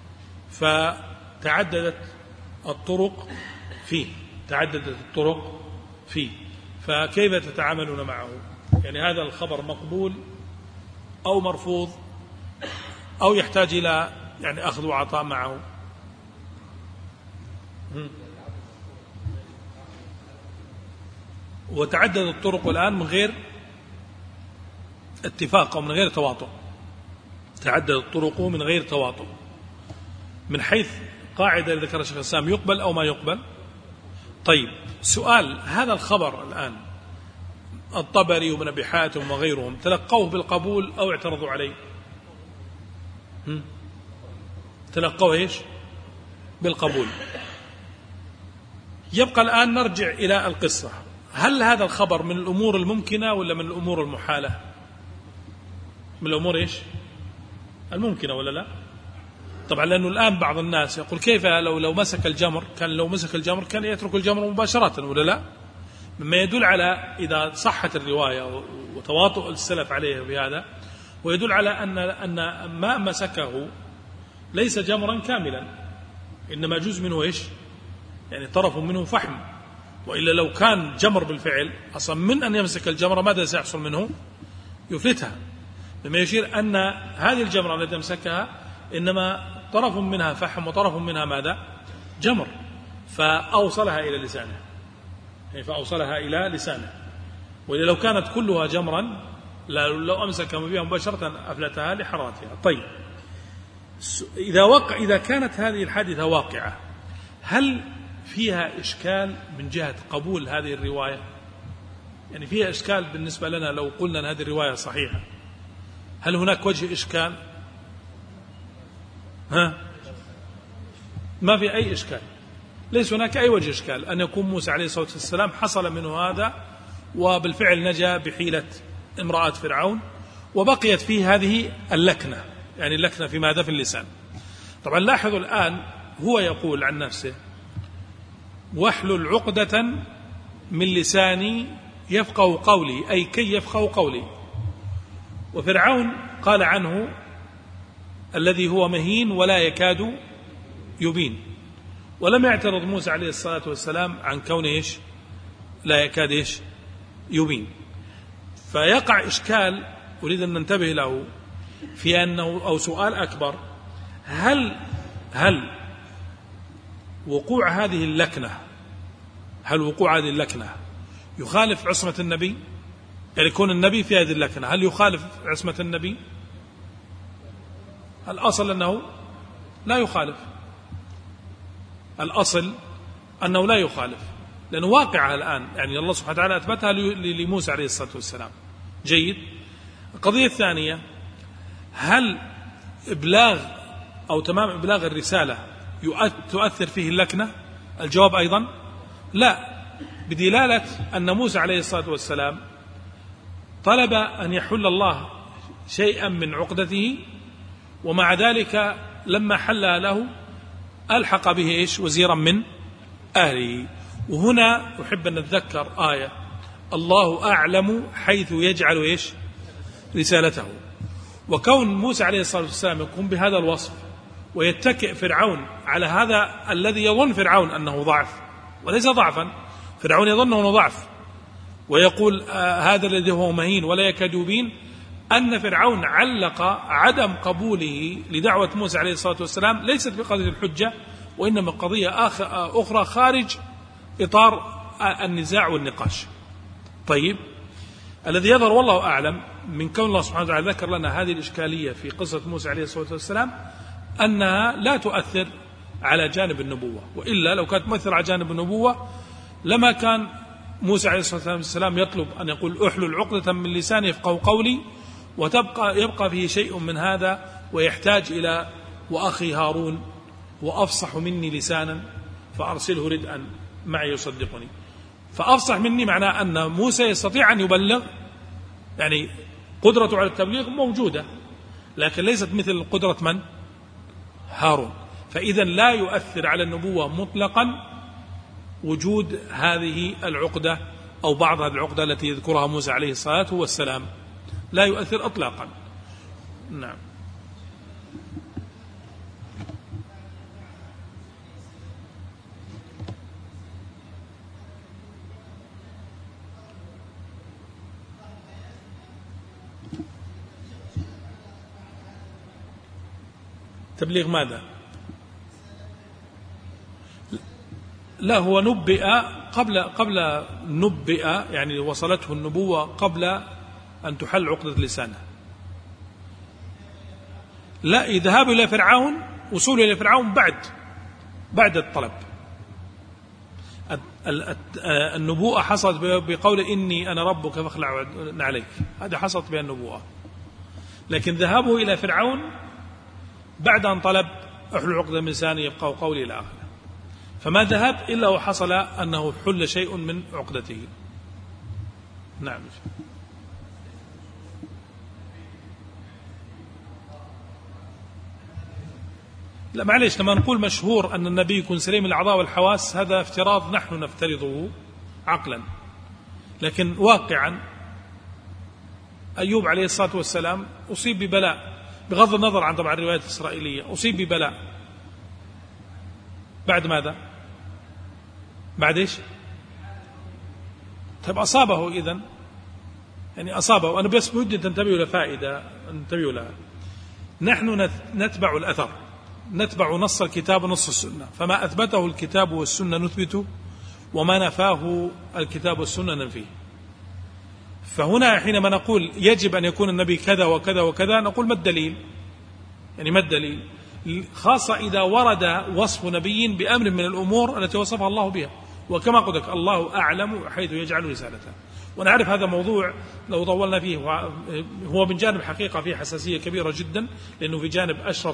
Speaker 2: فتعددت الطرق فيه تعددت الطرق فيه فكيف تتعاملون معه؟ يعني هذا الخبر مقبول أو مرفوض أو يحتاج إلى يعني أخذ وعطاء معه؟ وتعدد الطرق الآن من غير اتفاق أو من غير تواطؤ، تعدد الطرق من غير تواطؤ، من حيث قاعدة ذكر الشيخ الإسلام يقبل أو ما يقبل. طيب سؤال، هذا الخبر الآن الطبري وابن أبي حاتم وغيرهم تلقوه بالقبول أو اعترضوا عليه؟ تلقوه إيش؟ بالقبول. يبقى الآن نرجع إلى القصة، هل هذا الخبر من الأمور الممكنة ولا من الأمور المحالة؟ من الأمور إيش؟ الممكنة ولا لا؟ طبعا لأنه الآن بعض الناس يقول كيف لو لو مسك الجمر، كان لو مسك الجمر كان يترك الجمر مباشرة ولا لا؟ مما يدل على إذا صحت الرواية وتواطؤ السلف عليه بهذا، ويدل على أن أن ما مسكه ليس جمرا كاملا، إنما جزء منه إيش؟ يعني طرف منه فحم، وإلا لو كان جمر بالفعل أصلا من أن يمسك الجمرة ماذا سيحصل منه؟ يفلتها، مما يشير أن هذه الجمرة التي أمسكها إنما طرف منها فحم وطرف منها ماذا؟ جمر، فأوصلها إلى لسانه، يعني فأوصلها إلى لسانه، وإذا لو كانت كلها جمرا لو أمسك بها مباشرة أفلتها لحرارتها. طيب إذا وقع إذا كانت هذه الحادثة واقعة، هل فيها إشكال من جهة قبول هذه الرواية؟ يعني فيها إشكال بالنسبة لنا لو قلنا أن هذه الرواية صحيحة، هل هناك وجه إشكال؟ ها؟ ما في أي إشكال، ليس هناك أي وجه إشكال أن يكون موسى عليه الصلاة والسلام حصل منه هذا وبالفعل نجا بحيلة امرأة فرعون، وبقيت فيه هذه اللكنة، يعني اللكنة في ماذا؟ في اللسان. طبعا لاحظوا الآن هو يقول عن نفسه واحلل عقدة من لساني يفقه قولي، أي كي يفقه قولي. وفرعون قال عنه الذي هو مهين ولا يكاد يبين، ولم يعترض موسى عليه الصلاة والسلام عن كونه إيش؟ لا يكاد إيش؟ يبين. فيقع إشكال أريد أن ننتبه له في أنه، أو سؤال أكبر، هل هل وقوع هذه اللكنة هل وقوع هذه اللكنة يخالف عصمة النبي؟ يعني يكون النبي في هذه اللكنة هل يخالف عصمة النبي؟ الأصل أنه لا يخالف، الأصل أنه لا يخالف، لأنه واقعها الآن، يعني الله سبحانه وتعالى أثبتها لموسى عليه الصلاة والسلام. جيد. القضية الثانية، هل إبلاغ أو تمام إبلاغ الرسالة تؤثر فيه اللكنة؟ الجواب أيضا لا، بدلالة أن موسى عليه الصلاة والسلام طلب أن يحل الله شيئا من عقدته، ومع ذلك لما حلها له ألحق به إيش؟ وزيرا من أهله. وهنا أحب أن نتذكر آية الله أعلم حيث يجعل إيش؟ رسالته. وكون موسى عليه الصلاة والسلام يقوم بهذا الوصف ويتكئ فرعون على هذا الذي يظن فرعون أنه ضعف، وليس ضعفا، فرعون يظن أنه ضعف، ويقول آه هذا الذي هو مهين ولا يكاد يبين، أن فرعون علق عدم قبوله لدعوة موسى عليه الصلاة والسلام ليست بقضية الحجة، وإنما قضية أخرى خارج إطار النزاع والنقاش. طيب، الذي يظهر والله أعلم من كون الله سبحانه وتعالى ذكر لنا هذه الإشكالية في قصة موسى عليه الصلاة والسلام أنها لا تؤثر على جانب النبوة، وإلا لو كانت تؤثر على جانب النبوة لما كان موسى عليه الصلاة والسلام يطلب أن يقول أحلل عقدة من لساني يفقه قولي، وتبقى يبقى فيه شيء من هذا ويحتاج إلى وأخي هارون وأفصح مني لسانا فأرسله ردءا معي يصدقني. فأفصح مني معناه أن موسى يستطيع أن يبلغ، يعني قدرته على التبليغ موجودة، لكن ليست مثل قدرة من؟ هارون. فإذا لا يؤثر على النبوة مطلقا وجود هذه العقدة أو بعض هذه العقدة التي يذكرها موسى عليه الصلاة والسلام، لا يؤثر إطلاقا. نعم. تبليغ ماذا؟ لا، هو نبئ قبل قبل نبئ، يعني وصلته النبوة قبل أن تحل عقدة لسانه. لا، ذهاب إلى فرعون، وصوله إلى فرعون بعد بعد الطلب. النبوءة حصلت بقول إني أنا ربك فاخلع عليك، هذا حصلت بها النبوءة. لكن ذهابه إلى فرعون بعد أن طلب احلل عقدة من لساني يفقهوا قولي إلى آخره، فما ذهب إلا وحصل أنه حل شيء من عقدته. نعم. لا معليش، لما نقول مشهور أن النبي يكون سليم الأعضاء والحواس هذا افتراض نحن نفترضه عقلا، لكن واقعا أيوب عليه الصلاة والسلام أصيب ببلاء، بغض النظر عن طبعا الروايات الإسرائيلية، أصيب ببلاء بعد ماذا؟ بعد إيش؟ طيب أصابه إذن، يعني أصابه. أنا بس بدي تنتبهوا لفائدة انتبهوا لها. نحن نتبع الأثر، نتبع نص الكتاب ونص السنة، فما أثبته الكتاب والسنة نثبته، وما نفاه الكتاب والسنة ننفيه. فهنا حينما نقول يجب أن يكون النبي كذا وكذا وكذا، نقول ما الدليل؟ يعني ما الدليل؟ خاصة إذا ورد وصف نبي بأمر من الأمور التي وصفها الله بها، وكما قلت لك الله أعلم حيث يجعل رسالته. ونعرف هذا موضوع لو طولنا فيه، هو من جانب حقيقة فيه حساسية كبيرة جدا، لأنه في جانب أشرف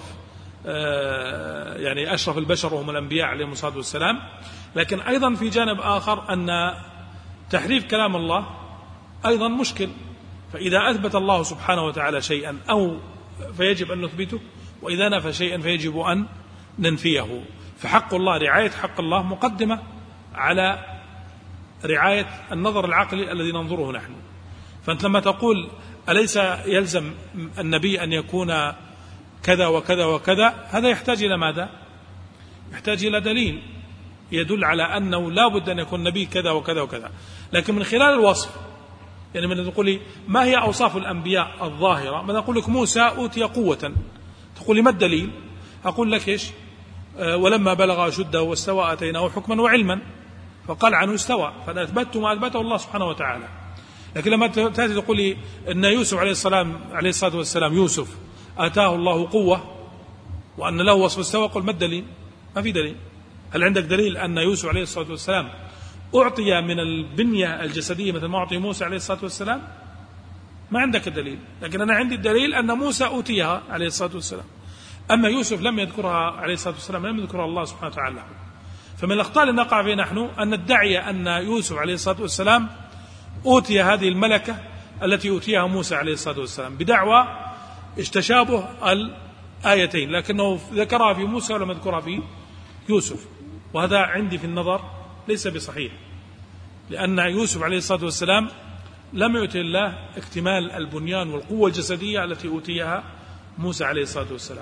Speaker 2: يعني أشرف البشر وهم الأنبياء عليهم الصلاة والسلام، لكن أيضا في جانب آخر أن تحريف كلام الله أيضا مشكل. فإذا أثبت الله سبحانه وتعالى شيئا أو فيجب أن نثبته، وإذا نفى شيئا فيجب أن ننفيه. فحق الله، رعاية حق الله مقدمة على رعاية النظر العقلي الذي ننظره نحن. فأنت لما تقول أليس يلزم النبي أن يكون كذا وكذا وكذا، هذا يحتاج إلى ماذا؟ يحتاج إلى دليل يدل على أنه لا بد أن يكون نبي كذا وكذا وكذا. لكن من خلال الوصف، يعني من تقول لي ما هي أوصاف الأنبياء الظاهرة، من أقول لك موسى أوتي قوة، تقول لي ما الدليل؟ أقول لك إيش؟ أه ولما بلغ أشده واستوى آتيناه حكما وعلما، فقال عنه استوى، فأثبت ما أثبته الله سبحانه وتعالى. لكن لما تأتي تقول لي أن يوسف عليه السلام عليه الصلاة والسلام يوسف آتاه الله قوة وأن له وصف استوى، قل ما الدليل؟ ما في دليل. هل عندك دليل أن يوسف عليه الصلاة والسلام أعطي من البنية الجسدية مثل ما أعطي موسى عليه الصلاة والسلام؟ ما عندك الدليل. لكن أنا عندي الدليل أن موسى أوتيها عليه الصلاة والسلام، أما يوسف لم يذكرها عليه الصلاة والسلام، لم يذكرها الله سبحانه وتعالى. فمن الأخطاء التي نقع فيها نحن أن ندعي أن يوسف عليه الصلاة والسلام أوتي هذه الملكة التي أوتيها موسى عليه الصلاة والسلام، بدعوى اشتشابه الآيتين، لكنه ذكرها في موسى ولم يذكرها في يوسف. وهذا عندي في النظر ليس بصحيح، لأن يوسف عليه الصلاة والسلام لم يؤتي الله اكتمال البنيان والقوة الجسدية التي أوتيها موسى عليه الصلاة والسلام.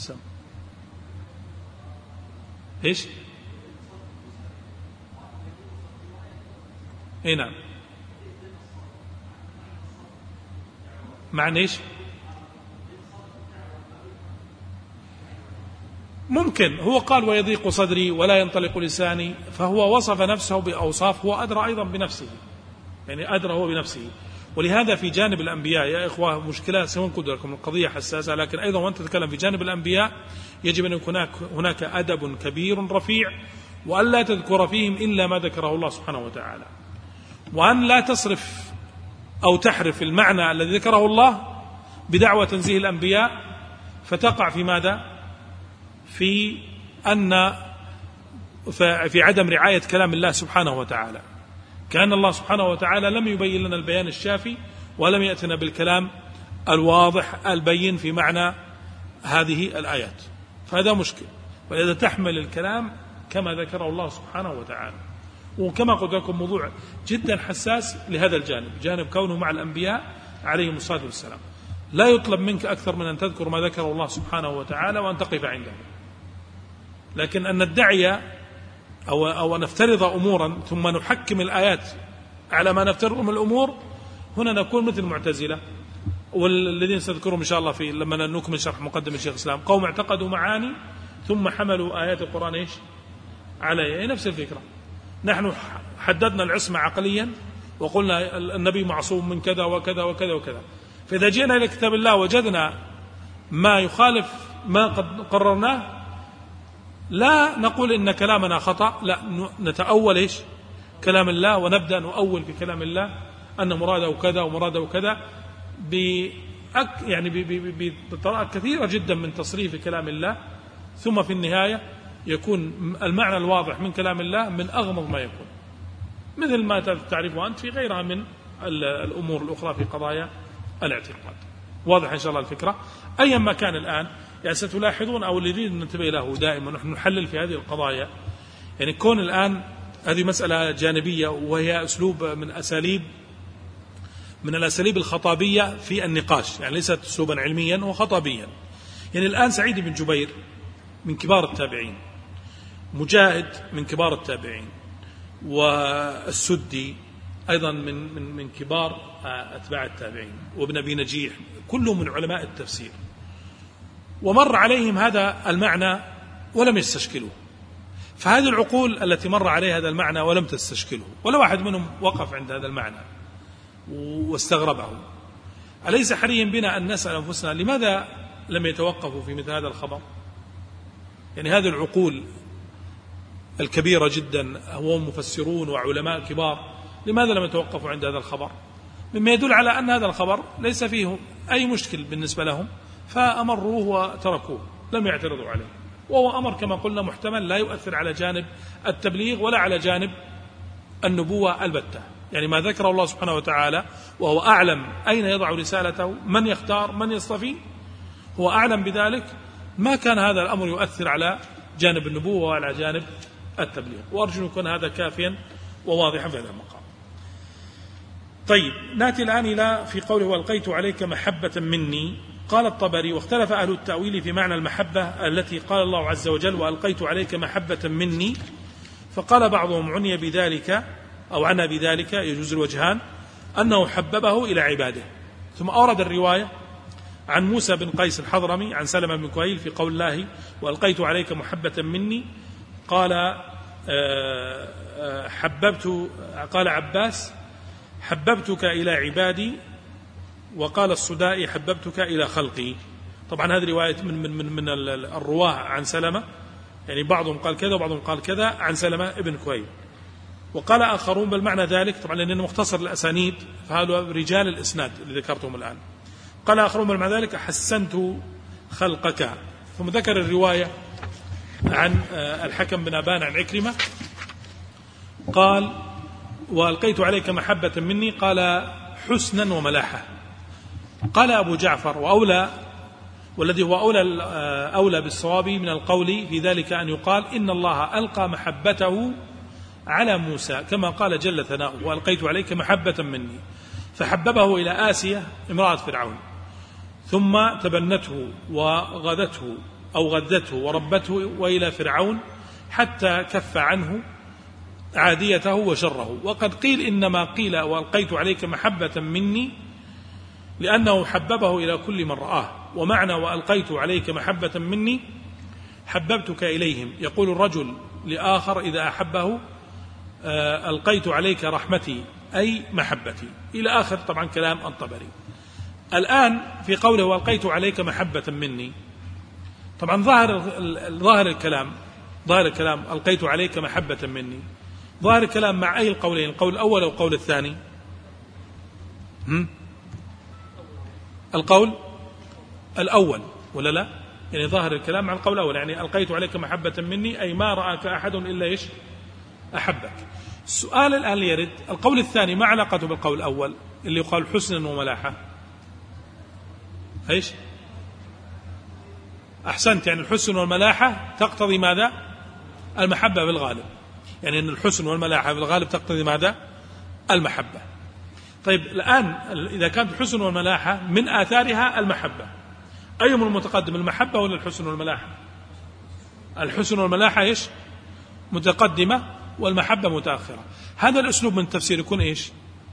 Speaker 2: إيش؟ إيه نعم. معنى إيش؟ ممكن هو قال ويضيق صدري ولا ينطلق لساني، فهو وصف نفسه بأوصاف هو أدرى أيضا بنفسه، يعني أدرى هو بنفسه. ولهذا في جانب الأنبياء يا إخوة مشكلة، سنقول لكم القضية حساسة، لكن أيضا وأنت تتكلم في جانب الأنبياء يجب أن يكون هناك, هناك أدب كبير رفيع، وأن لا تذكر فيهم إلا ما ذكره الله سبحانه وتعالى، وأن لا تصرف أو تحرف المعنى الذي ذكره الله بدعوى تنزيه الأنبياء، فتقع في ماذا؟ في أن في عدم رعاية كلام الله سبحانه وتعالى، كأن الله سبحانه وتعالى لم يبين لنا البيان الشافي، ولم يأتنا بالكلام الواضح البين في معنى هذه الآيات. فهذا مشكل. ولذا تحمل الكلام كما ذكره الله سبحانه وتعالى. وكما قلت لكم موضوع جدا حساس لهذا الجانب، جانب كونه مع الأنبياء عليهم الصلاة والسلام، لا يطلب منك أكثر من أن تذكر ما ذكره الله سبحانه وتعالى وأن تقف عنده. لكن أن ندعي أو, أو نفترض أمورا ثم نحكم الآيات على ما نفترض من الأمور، هنا نكون مثل المعتزلة، والذين سنذكرهم إن شاء الله في لما نكمل شرح مقدم الشيخ الإسلام، قوم اعتقدوا معاني ثم حملوا آيات القرآن إيش عليها، نفس الفكرة. نحن حددنا العصمة عقليا وقلنا النبي معصوم من كذا وكذا وكذا وكذا، فإذا جئنا إلى كتاب الله وجدنا ما يخالف ما قد قررناه لا نقول إن كلامنا خطأ، لا نتأول إيش كلام الله ونبدأ نؤول في كلام الله أن مراده كذا ومراده كذا بأك يعني بطريقة كثيرة جدا من تصريف كلام الله، ثم في النهاية يكون المعنى الواضح من كلام الله من أغمض ما يكون، مثل ما تعرفه أنت في غيرها من الأمور الأخرى في قضايا الاعتقاد. واضح إن شاء الله الفكرة. أيا ما كان الآن يعني ستلاحظون أو اللي نريد أن ننتبه له دائما نحن نحلل في هذه القضايا، يعني كون الآن هذه مسألة جانبية وهي أسلوب من أساليب من الأساليب الخطابية في النقاش، يعني ليست أسلوبا علميا وخطابيا. يعني الآن سعيد بن جبير من كبار التابعين، مجاهد من كبار التابعين، والسدي أيضا من من من كبار أتباع التابعين، وابن أبي نجيح كلهم من علماء التفسير، ومر عليهم هذا المعنى ولم يستشكلوه. فهذه العقول التي مر عليها هذا المعنى ولم تستشكله ولا واحد منهم وقف عند هذا المعنى واستغربه، أليس حريا بنا أن نسأل أنفسنا لماذا لم يتوقفوا في مثل هذا الخبر؟ يعني هذه العقول الكبيرة جدا هم مفسرون وعلماء كبار، لماذا لم يتوقفوا عند هذا الخبر؟ مما يدل على أن هذا الخبر ليس فيه أي مشكل بالنسبة لهم، فأمروه وتركوه لم يعترضوا عليه، وهو أمر كما قلنا محتمل لا يؤثر على جانب التبليغ ولا على جانب النبوة البتة. يعني ما ذكره الله سبحانه وتعالى وهو أعلم أين يضع رسالته، من يختار من يصطفي، هو أعلم بذلك، ما كان هذا الأمر يؤثر على جانب النبوة وعلى جانب التبليغ. وأرجو أن يكون هذا كافيا وواضحا في هذا المقام. طيب نأتي الآن إلى في قوله وألقيت عليك محبة مني. قال الطبري واختلف أهل التأويل في معنى المحبة التي قال الله عز وجل وألقيت عليك محبة مني، فقال بعضهم عني بذلك أو عنا بذلك يجوز الوجهان أنه حببه إلى عباده. ثم أورد الرواية عن موسى بن قيس الحضرمي عن سلمة بن كهيل في قول الله وألقيت عليك محبة مني، قال حببت قال عباس حببتك إلى عبادي، وقال الصدائي حببتك إلى خلقي. طبعا هذه رواية من من من, من الرواه عن سلمة، يعني بعضهم قال كذا وبعضهم قال كذا عن سلمة ابن كهيل. وقال آخرون بل معنى ذلك، طبعا لأنه مختصر الأسانيد فهذا رجال الإسناد اللي ذكرتهم الآن. قال آخرون بل معنى ذلك حسنت خلقك. ثم ذكر الرواية عن الحكم بن أبان عن عكرمة قال وألقيت عليك محبة مني، قال حسنا وملاحة. قال أبو جعفر وأولى والذي هو أولى, أولى بالصواب من القول في ذلك أن يقال إن الله ألقى محبته على موسى كما قال جل ثناؤه وألقيت عليك محبة مني، فحببه إلى آسية امرأة فرعون، ثم تبنته وغذته أو غذته وربته وإلى فرعون حتى كف عنه عاديته وشره. وقد قيل إنما قيل وألقيت عليك محبة مني لأنه حببه إلى كل من رآه، ومعنى وألقيت عليك محبة مني حببتك إليهم. يقول الرجل لآخر إذا أحبه ألقيت عليك رحمتي أي محبتي، إلى آخر طبعا كلام الطبري. الآن في قوله وألقيت عليك محبة مني، طبعا ظاهر ظاهر الكلام ظاهر الكلام ألقيت عليك محبة مني، ظاهر الكلام مع أي القولين، القول الأول أو القول الثاني؟ هم؟ القول الأول ولا لا؟ يعني ظاهر الكلام مع القول الأول، يعني ألقيت عليك محبة مني أي ما رآك أحد إلا إيش أحبك. السؤال الآن يرد القول الثاني ما علاقته بالقول الأول اللي يقال حسنا وملاحة؟ إيش؟ أحسنت، يعني الحسن والملاحة تقتضي ماذا؟ المحبة بالغالب، يعني أن الحسن والملاحة بالغالب تقتضي ماذا؟ المحبة. طيب الآن إذا كانت الحسن والملاحة من آثارها المحبة، أيهم المتقدم المحبة ولا الحسن والملاحة؟ الحسن والملاحة إيش؟ متقدمة والمحبة متأخرة. هذا الأسلوب من التفسير يكون إيش؟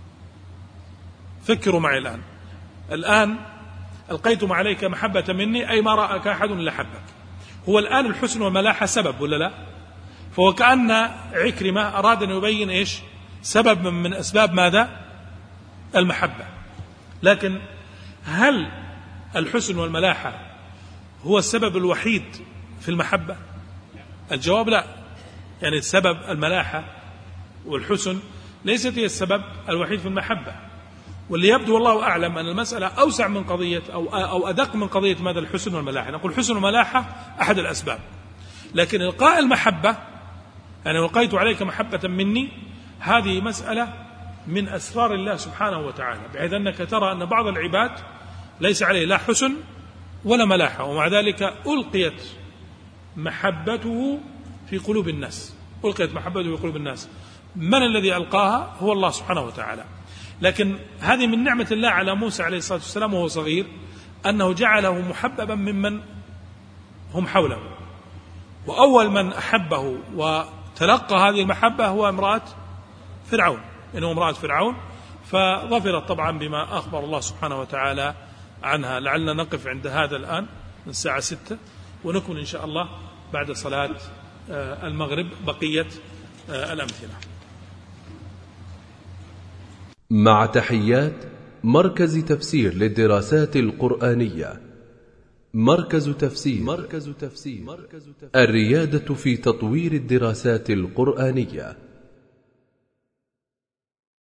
Speaker 2: فكروا معي الآن. الآن ألقيتم عليك محبة مني أي ما رأك أحد إلا حبك. هو الآن الحسن والملاحة سبب ولا لا؟ فهو كأن عكرمة أراد أن يبين إيش سبب من أسباب ماذا المحبة. لكن هل الحسن والملاحة هو السبب الوحيد في المحبة؟ الجواب لا. يعني السبب الملاحة والحسن ليست هي السبب الوحيد في المحبة، واللي يبدو والله أعلم أن المسألة أوسع من قضية أو أو أدق من قضية ماذا الحسن والملاحة. نقول الحسن والملاحة أحد الأسباب، لكن إلقاء المحبة يعني ألقيت عليك محبة مني هذه مسألة من أسرار الله سبحانه وتعالى، بحيث أنك ترى أن بعض العباد ليس عليه لا حسن ولا ملاحة، ومع ذلك ألقيت محبته في قلوب الناس، ألقيت محبته في قلوب الناس. من الذي ألقاها؟ هو الله سبحانه وتعالى. لكن هذه من نعمة الله على موسى عليه الصلاة والسلام وهو صغير، أنه جعله محببا ممن هم حوله. وأول من أحبه وتلقى هذه المحبة هو امرأة فرعون، إنه امرأة فرعون، فظفرت طبعا بما أخبر الله سبحانه وتعالى عنها. لعلنا نقف عند هذا الآن من الساعة ستة، ونكمل إن شاء الله بعد صلاة المغرب بقية الأمثلة.
Speaker 1: مع تحيات مركز تفسير للدراسات القرآنية. مركز تفسير. مركز تفسير. الريادة في تطوير الدراسات القرآنية.